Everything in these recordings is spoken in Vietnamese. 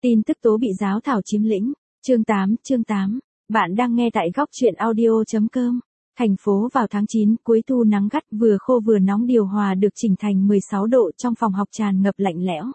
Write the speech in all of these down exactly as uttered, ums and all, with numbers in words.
Tin tức tố bị giáo thảo chiếm lĩnh. Chương tám, chương tám. Bạn đang nghe tại góc truyện audio.com. Thành phố vào tháng chín, cuối thu nắng gắt, vừa khô vừa nóng, điều hòa được chỉnh thành mười sáu độ, trong phòng học tràn ngập lạnh lẽo.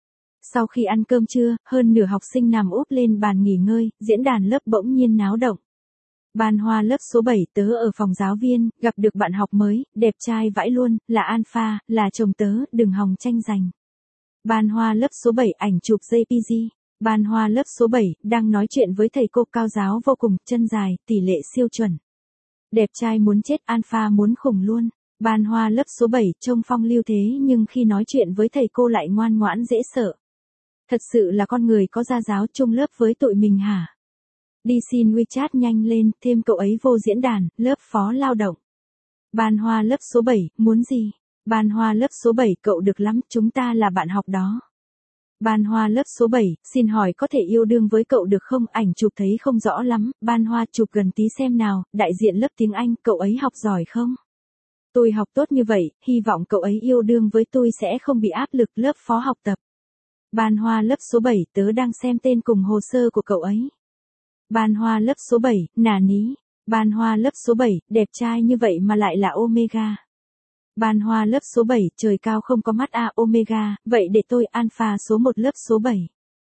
Sau khi ăn cơm trưa, hơn nửa học sinh nằm úp lên bàn nghỉ ngơi, diễn đàn lớp bỗng nhiên náo động. Ban Hoa lớp số bảy, tớ ở phòng giáo viên, gặp được bạn học mới, đẹp trai vãi luôn, là Alpha, là chồng tớ, đừng hòng tranh giành. Ban Hoa lớp số bảy, ảnh chụp giê pê giê. Ban Hoa lớp số bảy, đang nói chuyện với thầy cô, cao giáo vô cùng, chân dài, tỷ lệ siêu chuẩn. Đẹp trai muốn chết, Alpha muốn khủng luôn. Ban Hoa lớp số bảy, trông phong lưu thế nhưng khi nói chuyện với thầy cô lại ngoan ngoãn dễ sợ. Thật sự là con người có gia giáo, chung lớp với tụi mình hả? Đi xin WeChat nhanh lên, thêm cậu ấy vô diễn đàn, lớp phó lao động. Ban Hoa lớp số bảy, muốn gì? Ban Hoa lớp số bảy, cậu được lắm, chúng ta là bạn học đó. Ban Hoa lớp số bảy, xin hỏi có thể yêu đương với cậu được không? Ảnh chụp thấy không rõ lắm, Ban Hoa chụp gần tí xem nào, đại diện lớp tiếng Anh, cậu ấy học giỏi không? Tôi học tốt như vậy, hy vọng cậu ấy yêu đương với tôi sẽ không bị áp lực, lớp phó học tập. Ban Hoa lớp số bảy, tớ đang xem tên cùng hồ sơ của cậu ấy. Ban Hoa lớp số bảy, nà ní. Ban Hoa lớp số bảy, đẹp trai như vậy mà lại là Omega. Ban Hoa lớp số bảy, trời cao không có mắt à, Omega, vậy để tôi Alpha số một lớp số bảy.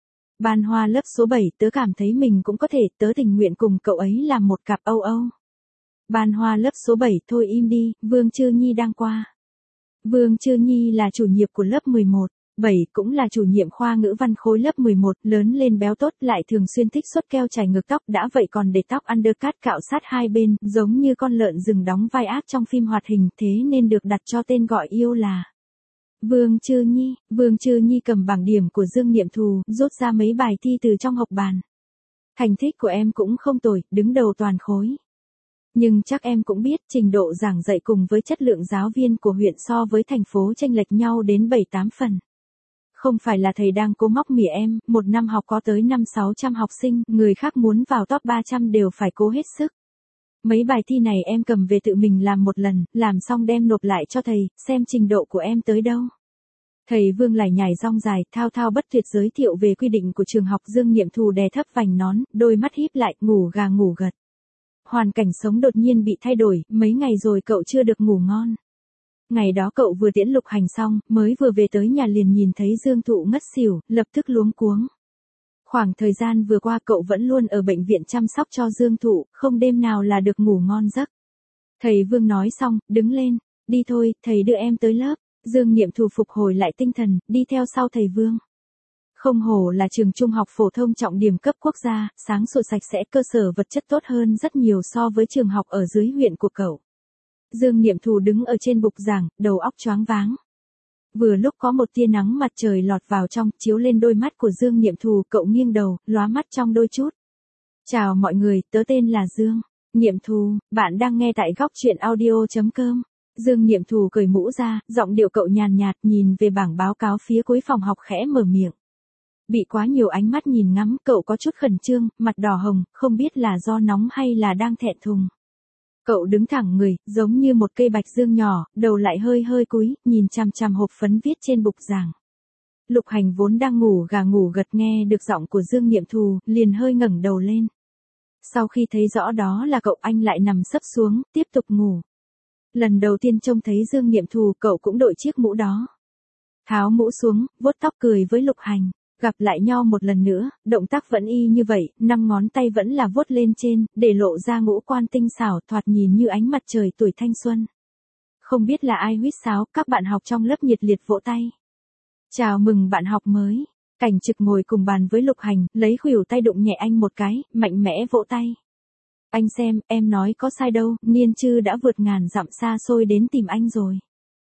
Ban Hoa lớp số bảy, tớ cảm thấy mình cũng có thể, tớ tình nguyện cùng cậu ấy làm một cặp âu âu. Ban Hoa lớp số bảy, thôi im đi, Vương Trư Nhi đang qua. Vương Trư Nhi là chủ nhiệm của lớp mười một. bảy cũng là chủ nhiệm khoa ngữ văn khối lớp mười một, lớn lên béo tốt, lại thường xuyên thích xuất keo chải ngược tóc, đã vậy còn để tóc undercut cạo sát hai bên, giống như con lợn rừng đóng vai ác trong phim hoạt hình, thế nên được đặt cho tên gọi yêu là Vương Trư Nhi. Vương Trư Nhi cầm bảng điểm của Dương Niệm Thù, rút ra mấy bài thi từ trong học bàn. Thành tích của em cũng không tồi, đứng đầu toàn khối. Nhưng chắc em cũng biết, trình độ giảng dạy cùng với chất lượng giáo viên của huyện so với thành phố chênh lệch nhau đến bảy tám phần. Không phải là thầy đang cố móc mỉa em, một năm học có tới năm sáu trăm học sinh, người khác muốn vào top ba trăm đều phải cố hết sức. Mấy bài thi này em cầm về tự mình làm một lần, làm xong đem nộp lại cho thầy, xem trình độ của em tới đâu. Thầy Vương lải nhải rong dài, thao thao bất tuyệt giới thiệu về quy định của trường học. Dương Niệm Thù đè thấp vành nón, đôi mắt híp lại, ngủ gà ngủ gật. Hoàn cảnh sống đột nhiên bị thay đổi, mấy ngày rồi cậu chưa được ngủ ngon. Ngày đó cậu vừa tiễn Lục Hành xong, mới vừa về tới nhà liền nhìn thấy Dương Thụ ngất xỉu, lập tức luống cuống. Khoảng thời gian vừa qua cậu vẫn luôn ở bệnh viện chăm sóc cho Dương Thụ, không đêm nào là được ngủ ngon giấc. Thầy Vương nói xong, đứng lên, đi thôi, thầy đưa em tới lớp. Dương Niệm Thù phục hồi lại tinh thần, đi theo sau thầy Vương. Không hổ là trường trung học phổ thông trọng điểm cấp quốc gia, sáng sủa sạch sẽ, cơ sở vật chất tốt hơn rất nhiều so với trường học ở dưới huyện của cậu. Dương Niệm Thù đứng ở trên bục giảng, đầu óc choáng váng. Vừa lúc có một tia nắng mặt trời lọt vào trong, chiếu lên đôi mắt của Dương Niệm Thù, cậu nghiêng đầu, lóa mắt trong đôi chút. Chào mọi người, tớ tên là Dương Niệm Thù, bạn đang nghe tại góc truyện audio.com. Dương Niệm Thù cởi mũ ra, giọng điệu cậu nhàn nhạt, nhìn về bảng báo cáo phía cuối phòng học, khẽ mở miệng. Bị quá nhiều ánh mắt nhìn ngắm, cậu có chút khẩn trương, mặt đỏ hồng, không biết là do nóng hay là đang thẹn thùng. Cậu đứng thẳng người, giống như một cây bạch dương nhỏ, đầu lại hơi hơi cúi, nhìn chằm chằm hộp phấn viết trên bục giảng. Lục Hành vốn đang ngủ gà ngủ gật, nghe được giọng của Dương Niệm Thù, liền hơi ngẩng đầu lên. Sau khi thấy rõ đó là cậu, anh lại nằm sấp xuống, tiếp tục ngủ. Lần đầu tiên trông thấy Dương Niệm Thù, cậu cũng đội chiếc mũ đó. Tháo mũ xuống, vuốt tóc cười với Lục Hành. Gặp lại nhau một lần nữa, động tác vẫn y như vậy, năm ngón tay vẫn là vuốt lên trên, để lộ ra ngũ quan tinh xảo, thoạt nhìn như ánh mặt trời tuổi thanh xuân. Không biết là ai huýt sáo, các bạn học trong lớp nhiệt liệt vỗ tay. Chào mừng bạn học mới. Cảnh Trực ngồi cùng bàn với Lục Hành, lấy khuỷu tay đụng nhẹ anh một cái, mạnh mẽ vỗ tay. Anh xem, em nói có sai đâu, Niên Chư đã vượt ngàn dặm xa xôi đến tìm anh rồi.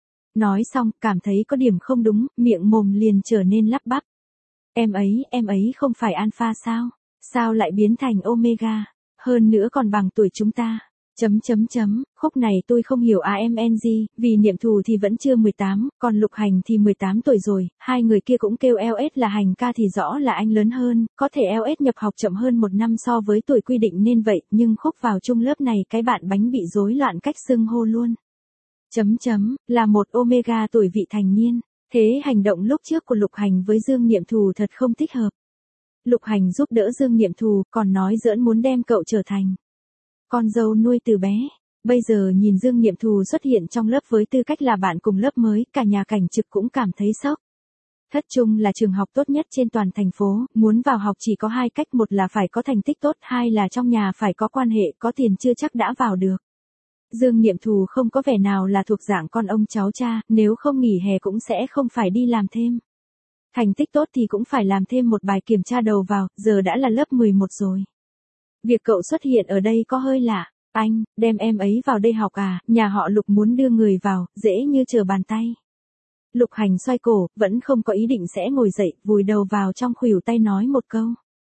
Nói xong, cảm thấy có điểm không đúng, miệng mồm liền trở nên lắp bắp. Em ấy, em ấy không phải Alpha sao? Sao lại biến thành Omega? Hơn nữa còn bằng tuổi chúng ta. Chấm chấm chấm, khúc này tôi không hiểu a em en giê, vì Niệm Thù thì vẫn chưa mười tám, còn Lục Hành thì mười tám tuổi rồi, hai người kia cũng kêu lờ ét là Hành ca thì rõ là anh lớn hơn, có thể lờ ét nhập học chậm hơn một năm so với tuổi quy định nên vậy, nhưng khúc vào chung lớp này cái bạn bánh bị rối loạn cách xưng hô luôn. Chấm chấm, là một Omega tuổi vị thành niên. Thế hành động lúc trước của Lục Hành với Dương Niệm Thù thật không thích hợp. Lục Hành giúp đỡ Dương Niệm Thù, còn nói giỡn muốn đem cậu trở thành con dâu nuôi từ bé. Bây giờ nhìn Dương Niệm Thù xuất hiện trong lớp với tư cách là bạn cùng lớp mới, cả nhà Cảnh Trực cũng cảm thấy sốc. Thất Trung là trường học tốt nhất trên toàn thành phố, muốn vào học chỉ có hai cách, một là phải có thành tích tốt, hai là trong nhà phải có quan hệ, có tiền chưa chắc đã vào được. Dương Niệm Thù không có vẻ nào là thuộc dạng con ông cháu cha, nếu không nghỉ hè cũng sẽ không phải đi làm thêm. Thành tích tốt thì cũng phải làm thêm một bài kiểm tra đầu vào, giờ đã là lớp mười một rồi. Việc cậu xuất hiện ở đây có hơi lạ. Anh, đem em ấy vào đây học à, nhà họ Lục muốn đưa người vào, dễ như trở bàn tay. Lục Hành xoay cổ, vẫn không có ý định sẽ ngồi dậy, vùi đầu vào trong khuỷu tay nói một câu.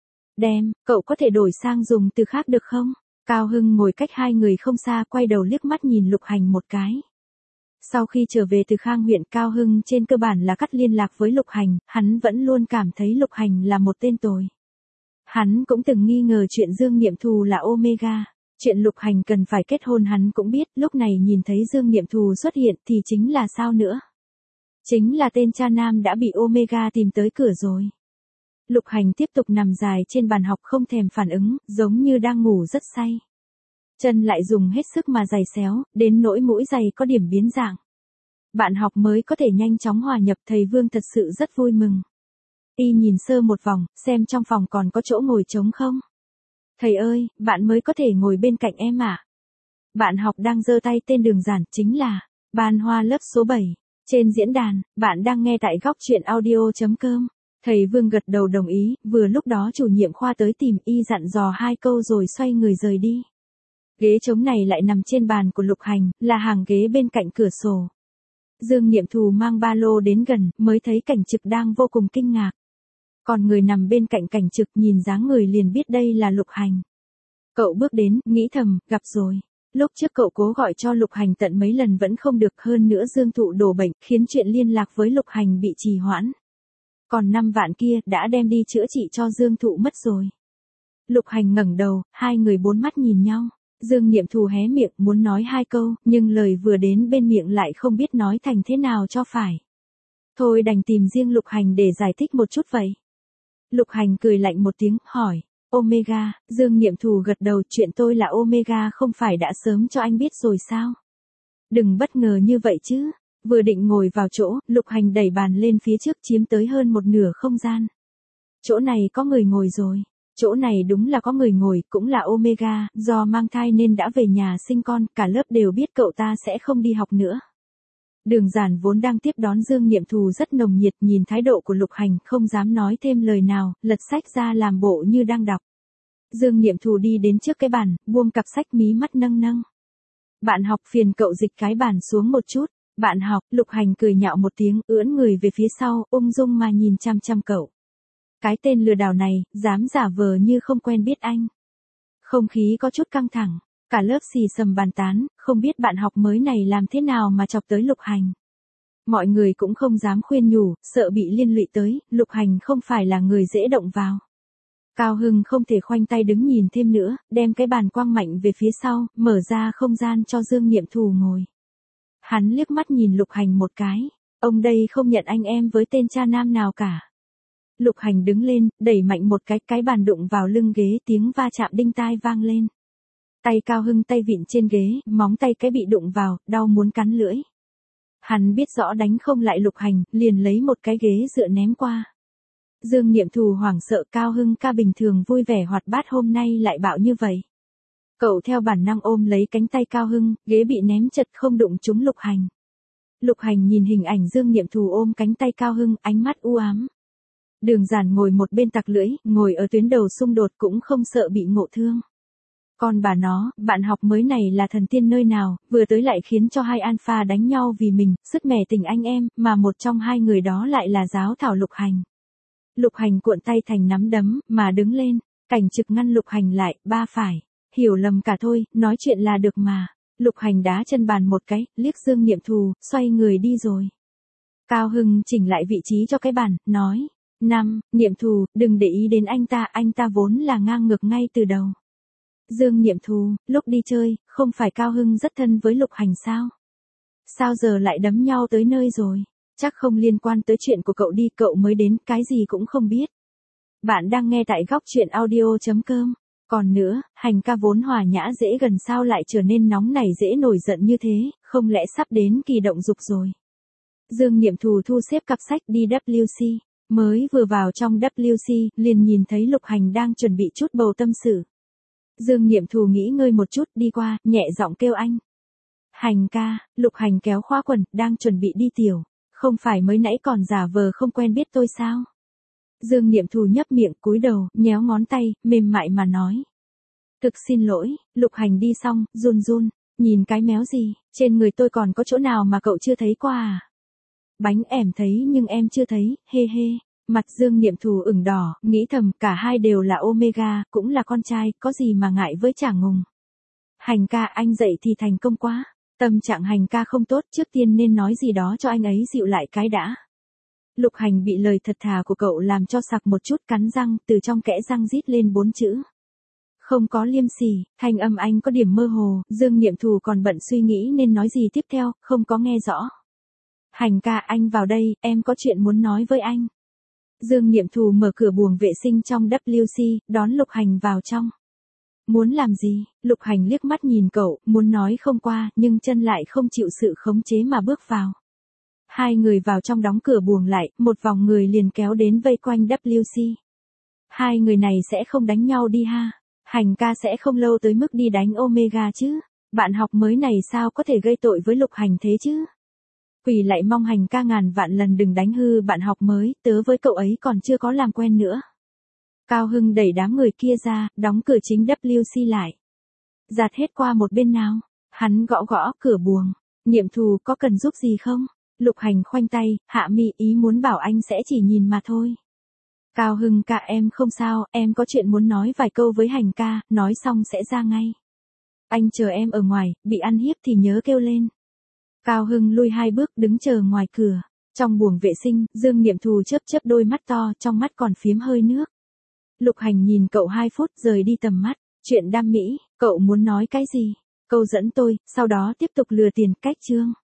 Đem, cậu có thể đổi sang dùng từ khác được không? Cao Hưng ngồi cách hai người không xa, quay đầu liếc mắt nhìn Lục Hành một cái. Sau khi trở về từ Khang huyện, Cao Hưng trên cơ bản là cắt liên lạc với Lục Hành, hắn vẫn luôn cảm thấy Lục Hành là một tên tồi. Hắn cũng từng nghi ngờ chuyện Dương Niệm Thù là Omega. Chuyện Lục Hành cần phải kết hôn hắn cũng biết, lúc này nhìn thấy Dương Niệm Thù xuất hiện thì chính là sao nữa? Chính là tên cha nam đã bị Omega tìm tới cửa rồi. Lục Hành tiếp tục nằm dài trên bàn học không thèm phản ứng, giống như đang ngủ rất say. Chân lại dùng hết sức mà giày xéo, đến nỗi mũi giày có điểm biến dạng. Bạn học mới có thể nhanh chóng hòa nhập, thầy Vương thật sự rất vui mừng. Y nhìn sơ một vòng, xem trong phòng còn có chỗ ngồi trống không. Thầy ơi, bạn mới có thể ngồi bên cạnh em ạ. À? Bạn học đang giơ tay tên đường giản, chính là Ban Hoa lớp số bảy. Trên diễn đàn, bạn đang nghe tại góc truyện audio chấm com. Thầy Vương gật đầu đồng ý, vừa lúc đó chủ nhiệm khoa tới tìm, y dặn dò hai câu rồi xoay người rời đi. Ghế trống này lại nằm trên bàn của Lục Hành, là hàng ghế bên cạnh cửa sổ. Dương Niệm Thù mang ba lô đến gần, mới thấy Cảnh Trực đang vô cùng kinh ngạc. Còn người nằm bên cạnh Cảnh Trực nhìn dáng người liền biết đây là Lục Hành. Cậu bước đến, nghĩ thầm, gặp rồi. Lúc trước cậu cố gọi cho Lục Hành tận mấy lần vẫn không được, hơn nữa Dương Thụ đổ bệnh, khiến chuyện liên lạc với Lục Hành bị trì hoãn. Còn năm vạn kia, đã đem đi chữa trị cho Dương Thụ mất rồi. Lục Hành ngẩng đầu, hai người bốn mắt nhìn nhau. Dương Niệm Thù hé miệng muốn nói hai câu, nhưng lời vừa đến bên miệng lại không biết nói thành thế nào cho phải. Thôi đành tìm riêng Lục Hành để giải thích một chút vậy. Lục Hành cười lạnh một tiếng, hỏi. Omega, Dương Niệm Thù gật đầu, chuyện tôi là Omega không phải đã sớm cho anh biết rồi sao? Đừng bất ngờ như vậy chứ. Vừa định ngồi vào chỗ, Lục Hành đẩy bàn lên phía trước chiếm tới hơn một nửa không gian. Chỗ này có người ngồi rồi. Chỗ này đúng là có người ngồi, cũng là Omega, do mang thai nên đã về nhà sinh con, cả lớp đều biết cậu ta sẽ không đi học nữa. Đường Giản vốn đang tiếp đón Dương Niệm Thù rất nồng nhiệt, nhìn thái độ của Lục Hành không dám nói thêm lời nào, lật sách ra làm bộ như đang đọc. Dương Niệm Thù đi đến trước cái bàn, buông cặp sách mí mắt nâng nâng. Bạn học phiền cậu dịch cái bàn xuống một chút. Bạn học, Lục Hành cười nhạo một tiếng, ưỡn người về phía sau, ung dung mà nhìn chăm chăm cậu. Cái tên lừa đảo này, dám giả vờ như không quen biết anh. Không khí có chút căng thẳng, cả lớp xì xầm bàn tán, không biết bạn học mới này làm thế nào mà chọc tới Lục Hành. Mọi người cũng không dám khuyên nhủ, sợ bị liên lụy tới, Lục Hành không phải là người dễ động vào. Cao Hưng không thể khoanh tay đứng nhìn thêm nữa, đem cái bàn quăng mạnh về phía sau, mở ra không gian cho Dương Niệm Thù ngồi. Hắn liếc mắt nhìn Lục Hành một cái, ông đây không nhận anh em với tên cha nam nào cả. Lục Hành đứng lên, đẩy mạnh một cái, cái bàn đụng vào lưng ghế, tiếng va chạm đinh tai vang lên. Tay Cao Hưng tay vịn trên ghế, móng tay cái bị đụng vào, đau muốn cắn lưỡi. Hắn biết rõ đánh không lại Lục Hành, liền lấy một cái ghế dựa ném qua. Dương Niệm Thù hoảng sợ, Cao Hưng ca bình thường vui vẻ hoạt bát hôm nay lại bạo như vậy. Cậu theo bản năng ôm lấy cánh tay Cao Hưng, ghế bị ném chật không đụng trúng Lục Hành. Lục Hành nhìn hình ảnh Dương Niệm Thù ôm cánh tay Cao Hưng, ánh mắt u ám. Đường Giản ngồi một bên tặc lưỡi, ngồi ở tuyến đầu xung đột cũng không sợ bị ngộ thương. Còn bà nó, bạn học mới này là thần tiên nơi nào, vừa tới lại khiến cho hai alpha đánh nhau vì mình, sứt mẻ tình anh em, mà một trong hai người đó lại là giáo thảo Lục Hành. Lục Hành cuộn tay thành nắm đấm, mà đứng lên, Cảnh Trực ngăn Lục Hành lại, ba phải. Hiểu lầm cả thôi, nói chuyện là được mà. Lục Hành đá chân bàn một cái, liếc Dương Niệm Thù, xoay người đi rồi. Cao Hưng chỉnh lại vị trí cho cái bàn, nói. Năm, Niệm Thù, đừng để ý đến anh ta, anh ta vốn là ngang ngược ngay từ đầu. Dương Niệm Thù, lúc đi chơi, không phải Cao Hưng rất thân với Lục Hành sao? Sao giờ lại đấm nhau tới nơi rồi? Chắc không liên quan tới chuyện của cậu đi, cậu mới đến, cái gì cũng không biết. Bạn đang nghe tại góc chuyện audio chấm com. Còn nữa, Hành ca vốn hòa nhã dễ gần sao lại trở nên nóng nảy dễ nổi giận như thế, không lẽ sắp đến kỳ động dục rồi. Dương Niệm Thù thu xếp cặp sách đi vê kép xê, mới vừa vào trong vê kép xê, liền nhìn thấy Lục Hành đang chuẩn bị chút bầu tâm sự. Dương Niệm Thù nghĩ ngơi một chút, đi qua, nhẹ giọng kêu anh. Hành ca. Lục Hành kéo khóa quần, đang chuẩn bị đi tiểu. Không phải mới nãy còn giả vờ không quen biết tôi sao? Dương Niệm Thù nhấp miệng, cúi đầu, nhéo ngón tay, mềm mại mà nói. Thực xin lỗi. Lục Hành đi xong, run run, nhìn cái méo gì, trên người tôi còn có chỗ nào mà cậu chưa thấy qua à? Bánh em thấy nhưng em chưa thấy, hê hê. Mặt Dương Niệm Thù ửng đỏ, nghĩ thầm cả hai đều là Omega, cũng là con trai, có gì mà ngại với chả ngùng. Hành ca, anh dậy thì thành công quá. Tâm trạng Hành ca không tốt, trước tiên nên nói gì đó cho anh ấy dịu lại cái đã. Lục Hành bị lời thật thà của cậu làm cho sặc một chút, cắn răng, từ trong kẽ răng rít lên bốn chữ. Không có liêm sỉ. Thanh âm anh có điểm mơ hồ, Dương Niệm Thù còn bận suy nghĩ nên nói gì tiếp theo, không có nghe rõ. Hành ca, anh vào đây, em có chuyện muốn nói với anh. Dương Niệm Thù mở cửa buồng vệ sinh trong vê kép xê, đón Lục Hành vào trong. Muốn làm gì? Lục Hành liếc mắt nhìn cậu, muốn nói không qua, nhưng chân lại không chịu sự khống chế mà bước vào. Hai người vào trong đóng cửa buồng lại, một vòng người liền kéo đến vây quanh vê kép xê. Hai người này sẽ không đánh nhau đi ha? Hành ca sẽ không lâu tới mức đi đánh Omega chứ? Bạn học mới này sao có thể gây tội với Lục Hành thế chứ? Quỳ lại mong Hành ca ngàn vạn lần đừng đánh hư bạn học mới, tớ với cậu ấy còn chưa có làm quen nữa. Cao Hưng đẩy đám người kia ra, đóng cửa chính vê kép xê lại. Giạt hết qua một bên nào. Hắn gõ gõ cửa buồng. Niệm Thù, có cần giúp gì không? Lục Hành khoanh tay, hạ mi, ý muốn bảo anh sẽ chỉ nhìn mà thôi. Cao Hưng ca, em không sao, em có chuyện muốn nói vài câu với Hành ca, nói xong sẽ ra ngay. Anh chờ em ở ngoài, bị ăn hiếp thì nhớ kêu lên. Cao Hưng lui hai bước đứng chờ ngoài cửa. Trong buồng vệ sinh, Dương Niệm Thù chớp chớp đôi mắt to, trong mắt còn phiếm hơi nước. Lục Hành nhìn cậu hai phút rời đi tầm mắt. Chuyện đam mỹ, cậu muốn nói cái gì? Câu dẫn tôi, sau đó tiếp tục lừa tiền, cách chương.